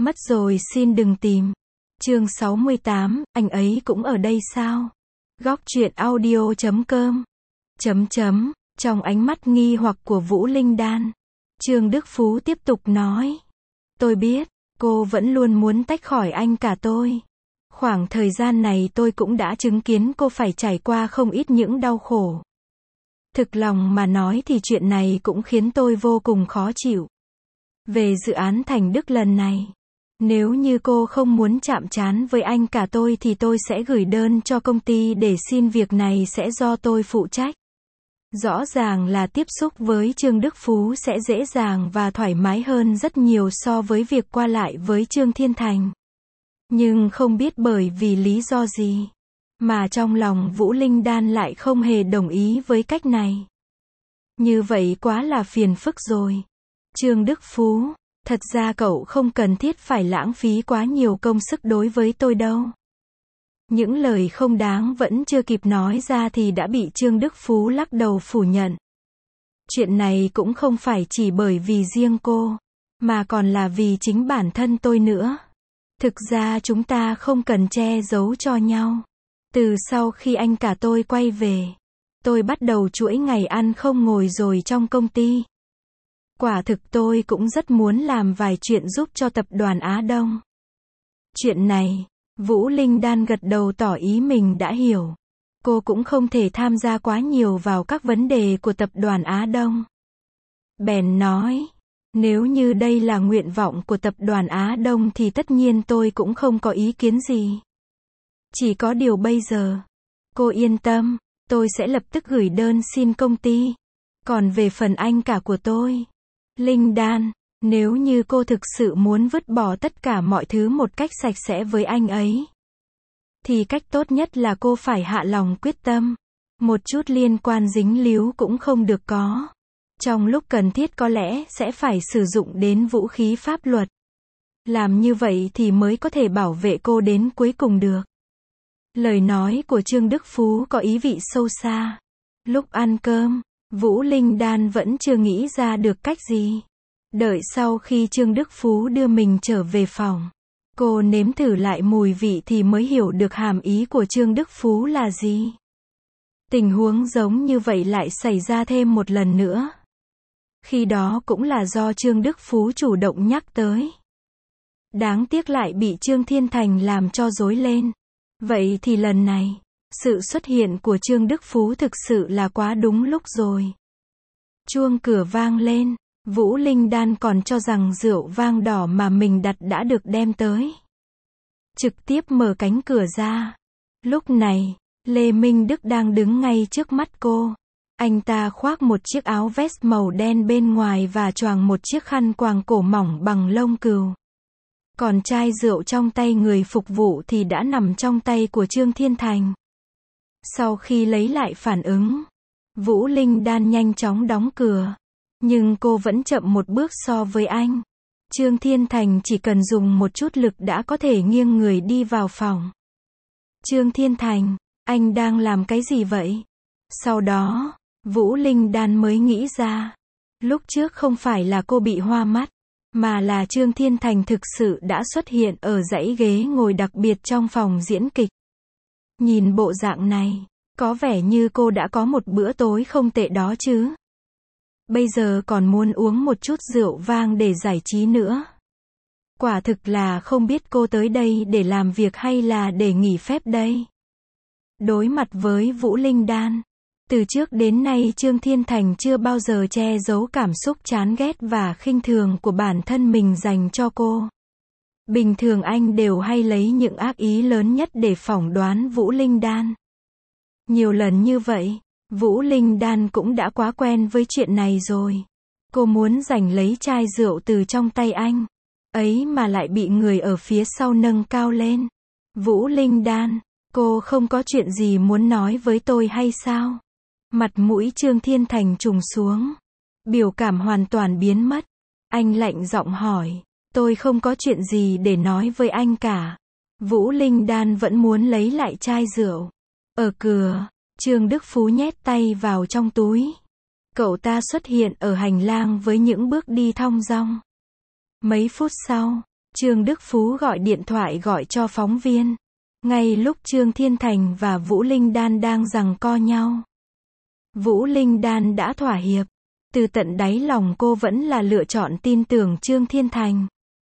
Mất rồi xin đừng tìm. Chương 68, anh ấy cũng ở đây sao? Góc truyện audio.com. Trong ánh mắt nghi hoặc của Vũ Linh Đan, Trương Đức Phú tiếp tục nói. Tôi biết, cô vẫn luôn muốn tách khỏi anh cả tôi. Khoảng thời gian này tôi cũng đã chứng kiến cô phải trải qua không ít những đau khổ. Thực lòng mà nói thì chuyện này cũng khiến tôi vô cùng khó chịu. Về dự án Thành Đức lần này, nếu như cô không muốn chạm trán với anh cả tôi thì tôi sẽ gửi đơn cho công ty để xin việc này sẽ do tôi phụ trách. Rõ ràng là tiếp xúc với Trương Đức Phú sẽ dễ dàng và thoải mái hơn rất nhiều so với việc qua lại với Trương Thiên Thành. Nhưng không biết bởi vì lý do gì, mà trong lòng Vũ Linh Đan lại không hề đồng ý với cách này. Như vậy quá là phiền phức rồi. Trương Đức Phú, thật ra cậu không cần thiết phải lãng phí quá nhiều công sức đối với tôi đâu. Những lời không đáng vẫn chưa kịp nói ra thì đã bị Trương Đức Phú lắc đầu phủ nhận. Chuyện này cũng không phải chỉ bởi vì riêng cô, mà còn là vì chính bản thân tôi nữa. Thực ra chúng ta không cần che giấu cho nhau. Từ sau khi anh cả tôi quay về, tôi bắt đầu chuỗi ngày ăn không ngồi rồi trong công ty. Quả thực tôi cũng rất muốn làm vài chuyện giúp cho tập đoàn Á Đông. Chuyện này, Vũ Linh Đan gật đầu tỏ ý mình đã hiểu. Cô cũng không thể tham gia quá nhiều vào các vấn đề của tập đoàn Á Đông. Bèn nói, nếu như đây là nguyện vọng của tập đoàn Á Đông thì tất nhiên tôi cũng không có ý kiến gì. Chỉ có điều bây giờ, cô yên tâm, tôi sẽ lập tức gửi đơn xin công ty. Còn về phần anh cả của tôi, Linh Đan, nếu như cô thực sự muốn vứt bỏ tất cả mọi thứ một cách sạch sẽ với anh ấy, thì cách tốt nhất là cô phải hạ lòng quyết tâm. Một chút liên quan dính líu cũng không được có. Trong lúc cần thiết có lẽ sẽ phải sử dụng đến vũ khí pháp luật. Làm như vậy thì mới có thể bảo vệ cô đến cuối cùng được. Lời nói của Trương Đức Phú có ý vị sâu xa. Lúc ăn cơm, Vũ Linh Đan vẫn chưa nghĩ ra được cách gì. Đợi sau khi Trương Đức Phú đưa mình trở về phòng, cô nếm thử lại mùi vị thì mới hiểu được hàm ý của Trương Đức Phú là gì. Tình huống giống như vậy lại xảy ra thêm một lần nữa. Khi đó cũng là do Trương Đức Phú chủ động nhắc tới. Đáng tiếc lại bị Trương Thiên Thành làm cho rối lên. Vậy thì lần này, sự xuất hiện của Trương Đức Phú thực sự là quá đúng lúc rồi. Chuông cửa vang lên, Vũ Linh Đan còn cho rằng rượu vang đỏ mà mình đặt đã được đem tới. Trực tiếp mở cánh cửa ra. Lúc này, Lê Minh Đức đang đứng ngay trước mắt cô. Anh ta khoác một chiếc áo vest màu đen bên ngoài và choàng một chiếc khăn quàng cổ mỏng bằng lông cừu. Còn chai rượu trong tay người phục vụ thì đã nằm trong tay của Trương Thiên Thành. Sau khi lấy lại phản ứng, Vũ Linh Đan nhanh chóng đóng cửa. Nhưng cô vẫn chậm một bước so với anh. Trương Thiên Thành chỉ cần dùng một chút lực đã có thể nghiêng người đi vào phòng. Trương Thiên Thành, anh đang làm cái gì vậy? Sau đó, Vũ Linh Đan mới nghĩ ra. Lúc trước không phải là cô bị hoa mắt, mà là Trương Thiên Thành thực sự đã xuất hiện ở dãy ghế ngồi đặc biệt trong phòng diễn kịch. Nhìn bộ dạng này, có vẻ như cô đã có một bữa tối không tệ đó chứ. Bây giờ còn muốn uống một chút rượu vang để giải trí nữa. Quả thực là không biết cô tới đây để làm việc hay là để nghỉ phép đây. Đối mặt với Vũ Linh Đan, từ trước đến nay Trương Thiên Thành chưa bao giờ che giấu cảm xúc chán ghét và khinh thường của bản thân mình dành cho cô. Bình thường anh đều hay lấy những ác ý lớn nhất để phỏng đoán Vũ Linh Đan. Nhiều lần như vậy, Vũ Linh Đan cũng đã quá quen với chuyện này rồi. Cô muốn giành lấy chai rượu từ trong tay anh. Ấy mà lại bị người ở phía sau nâng cao lên. Vũ Linh Đan, cô không có chuyện gì muốn nói với tôi hay sao? Mặt mũi Trương Thiên Thành trùng xuống. Biểu cảm hoàn toàn biến mất. Anh lạnh giọng hỏi. Tôi không có chuyện gì để nói với anh cả. Vũ Linh Đan vẫn muốn lấy lại chai rượu. Ở cửa, Trương Đức Phú nhét tay vào trong túi. Cậu ta xuất hiện ở hành lang với những bước đi thong dong. Mấy phút sau, Trương Đức Phú gọi điện thoại gọi cho phóng viên. Ngay lúc Trương Thiên Thành và Vũ Linh Đan đang giằng co nhau. Vũ Linh Đan đã thỏa hiệp. Từ tận đáy lòng cô vẫn là lựa chọn tin tưởng Trương Thiên Thành.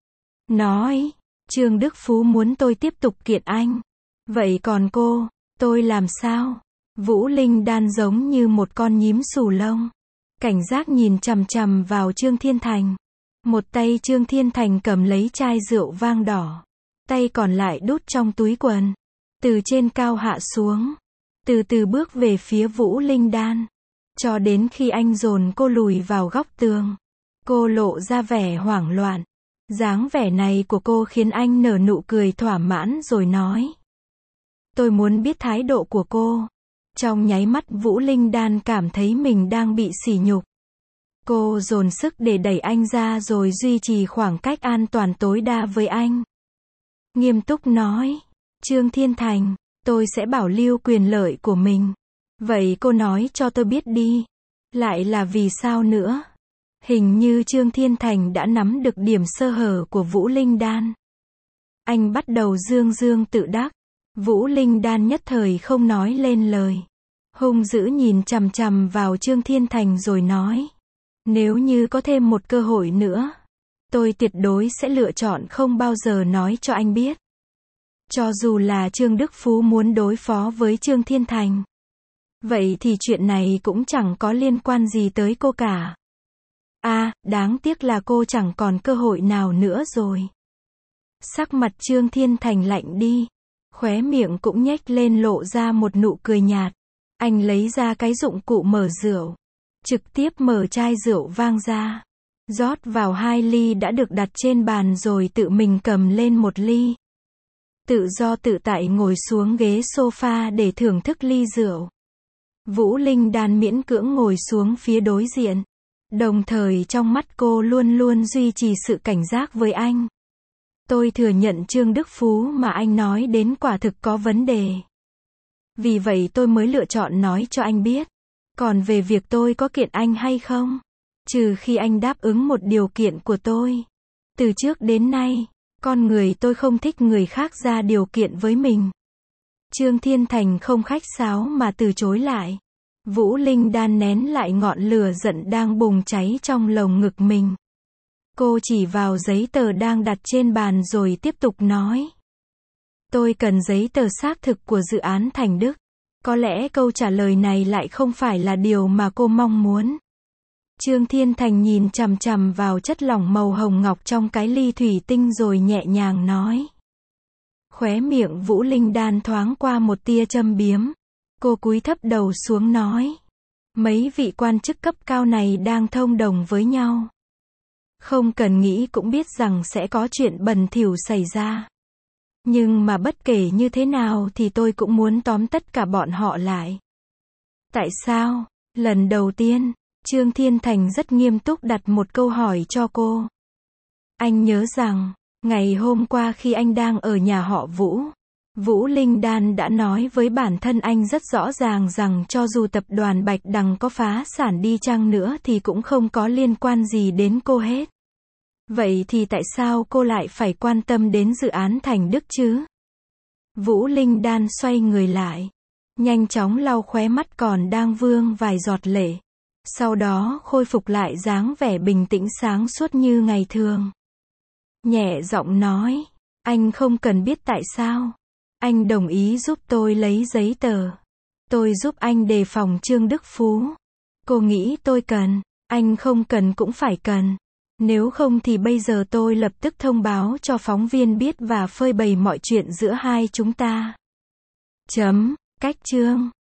Nói, Trương Đức Phú muốn tôi tiếp tục kiện anh. Vậy còn cô, tôi làm sao? Vũ Linh Đan giống như một con nhím xù lông. Cảnh giác nhìn chằm chằm vào Trương Thiên Thành. Một tay Trương Thiên Thành cầm lấy chai rượu vang đỏ. Tay còn lại đút trong túi quần. Từ trên cao hạ xuống. Từ từ bước về phía Vũ Linh Đan. Cho đến khi anh dồn cô lùi vào góc tường. Cô lộ ra vẻ hoảng loạn. Dáng vẻ này của cô khiến anh nở nụ cười thỏa mãn rồi nói. Tôi muốn biết thái độ của cô. Trong nháy mắt Vũ Linh Đan cảm thấy mình đang bị sỉ nhục. Cô dồn sức để đẩy anh ra rồi duy trì khoảng cách an toàn tối đa với anh. Nghiêm túc nói, Trương Thiên Thành, tôi sẽ bảo lưu quyền lợi của mình. Vậy cô nói cho tôi biết đi. Lại là vì sao nữa? Hình như Trương Thiên Thành đã nắm được điểm sơ hở của Vũ Linh Đan. Anh bắt đầu dương dương tự đắc. Vũ Linh Đan nhất thời không nói lên lời. Hung dữ nhìn chằm chằm vào Trương Thiên Thành rồi nói. Nếu như có thêm một cơ hội nữa, tôi tuyệt đối sẽ lựa chọn không bao giờ nói cho anh biết. Cho dù là Trương Đức Phú muốn đối phó với Trương Thiên Thành. Vậy thì chuyện này cũng chẳng có liên quan gì tới cô cả. Đáng tiếc là cô chẳng còn cơ hội nào nữa rồi. Sắc mặt Trương Thiên Thành lạnh đi. Khóe miệng cũng nhếch lên lộ ra một nụ cười nhạt. Anh lấy ra cái dụng cụ mở rượu. Trực tiếp mở chai rượu vang ra. Rót vào 2 ly đã được đặt trên bàn rồi tự mình cầm lên 1 ly. Tự do tự tại ngồi xuống ghế sofa để thưởng thức ly rượu. Vũ Linh Đan miễn cưỡng ngồi xuống phía đối diện. Đồng thời trong mắt cô luôn luôn duy trì sự cảnh giác với anh. Tôi thừa nhận Trương Đức Phú mà anh nói đến quả thực có vấn đề. Vì vậy tôi mới lựa chọn nói cho anh biết. Còn về việc tôi có kiện anh hay không? Trừ khi anh đáp ứng một điều kiện của tôi. Từ trước đến nay, con người tôi không thích người khác ra điều kiện với mình. Trương Thiên Thành không khách sáo mà từ chối lại. Vũ Linh Đan nén lại ngọn lửa giận đang bùng cháy trong lồng ngực mình. Cô chỉ vào giấy tờ đang đặt trên bàn rồi tiếp tục nói. Tôi cần giấy tờ xác thực của dự án Thành Đức. Có lẽ câu trả lời này lại không phải là điều mà cô mong muốn. Trương Thiên Thành nhìn chằm chằm vào chất lỏng màu hồng ngọc trong cái ly thủy tinh rồi nhẹ nhàng nói. Khóe miệng Vũ Linh Đan thoáng qua một tia châm biếm. Cô cúi thấp đầu xuống nói. Mấy vị quan chức cấp cao này đang thông đồng với nhau. Không cần nghĩ cũng biết rằng sẽ có chuyện bẩn thỉu xảy ra. Nhưng mà bất kể như thế nào thì tôi cũng muốn tóm tất cả bọn họ lại. Tại sao? Lần đầu tiên, Trương Thiên Thành rất nghiêm túc đặt một câu hỏi cho cô. Anh nhớ rằng, ngày hôm qua khi anh đang ở nhà họ Vũ, Vũ Linh Đan đã nói với bản thân anh rất rõ ràng rằng cho dù tập đoàn Bạch Đằng có phá sản đi chăng nữa thì cũng không có liên quan gì đến cô hết. Vậy thì tại sao cô lại phải quan tâm đến dự án Thành Đức chứ? Vũ Linh Đan xoay người lại, nhanh chóng lau khóe mắt còn đang vương vài giọt lệ. Sau đó khôi phục lại dáng vẻ bình tĩnh sáng suốt như ngày thường. Nhẹ giọng nói, anh không cần biết tại sao. Anh đồng ý giúp tôi lấy giấy tờ. Tôi giúp anh đề phòng Trương Đức Phú. Cô nghĩ tôi cần, anh không cần cũng phải cần. Nếu không thì bây giờ tôi lập tức thông báo cho phóng viên biết và phơi bày mọi chuyện giữa hai chúng ta. Cách chương